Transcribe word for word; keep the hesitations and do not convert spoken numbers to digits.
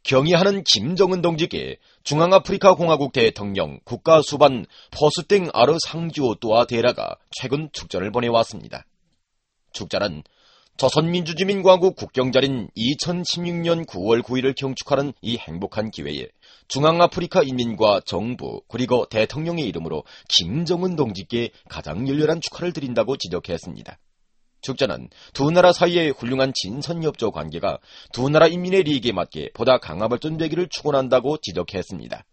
경의하는 김정은 동지께 중앙아프리카 공화국 대통령 국가수반 퍼스땡 아르 상주오 또아 데라가 최근 축전을 보내왔습니다. 축전은 조선민주주의민공화국 국경절인 이천십육 년 구월 구일을 경축하는 이 행복한 기회에 중앙아프리카 인민과 정부 그리고 대통령의 이름으로 김정은 동지께 가장 열렬한 축하를 드린다고 지적했습니다. 축전은 두 나라 사이의 훌륭한 진선협조 관계가 두 나라 인민의利益에 맞게 보다 강화발전되기를 축원한다고 지적했습니다.